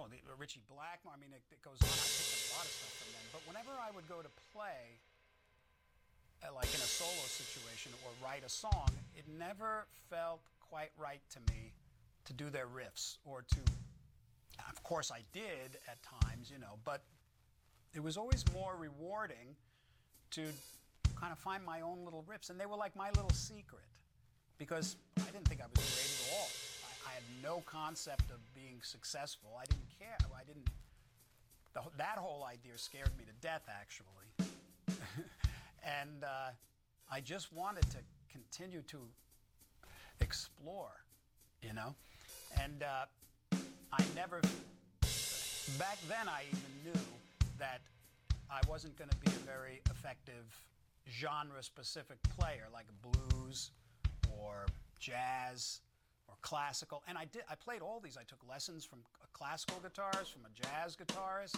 the Richie Blackmore. I mean, it goes on. I picked up a lot of stuff from them. But whenever I would go to play, like in a solo situation or write a song, it never felt quite right to me to do their riffs or to. Of course, I did at times, but it was always more rewarding to kind of find my own little riffs, and they were like my little secret because I didn't think I was great at all. I had no concept of being successful. I didn't care. That whole idea scared me to death, actually. And I just wanted to continue to explore, And I never, back then I even knew that I wasn't going to be a very effective genre-specific player like blues or jazz or classical. And I played all these. I took lessons from a classical guitarist, from a jazz guitarist,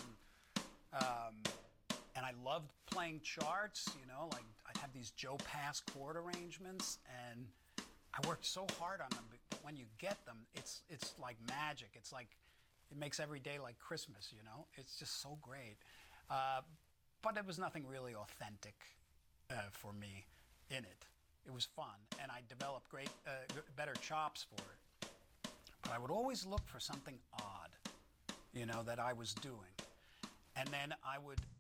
and I loved playing charts, like I'd have these Joe Pass chord arrangements, and I worked so hard on them, but when you get them, it's like magic. It's like, it makes every day like Christmas, It's just so great. But it was nothing really authentic for me in it. It was fun, and I developed better chops for it. But I would always look for something odd, that I was doing. And then I would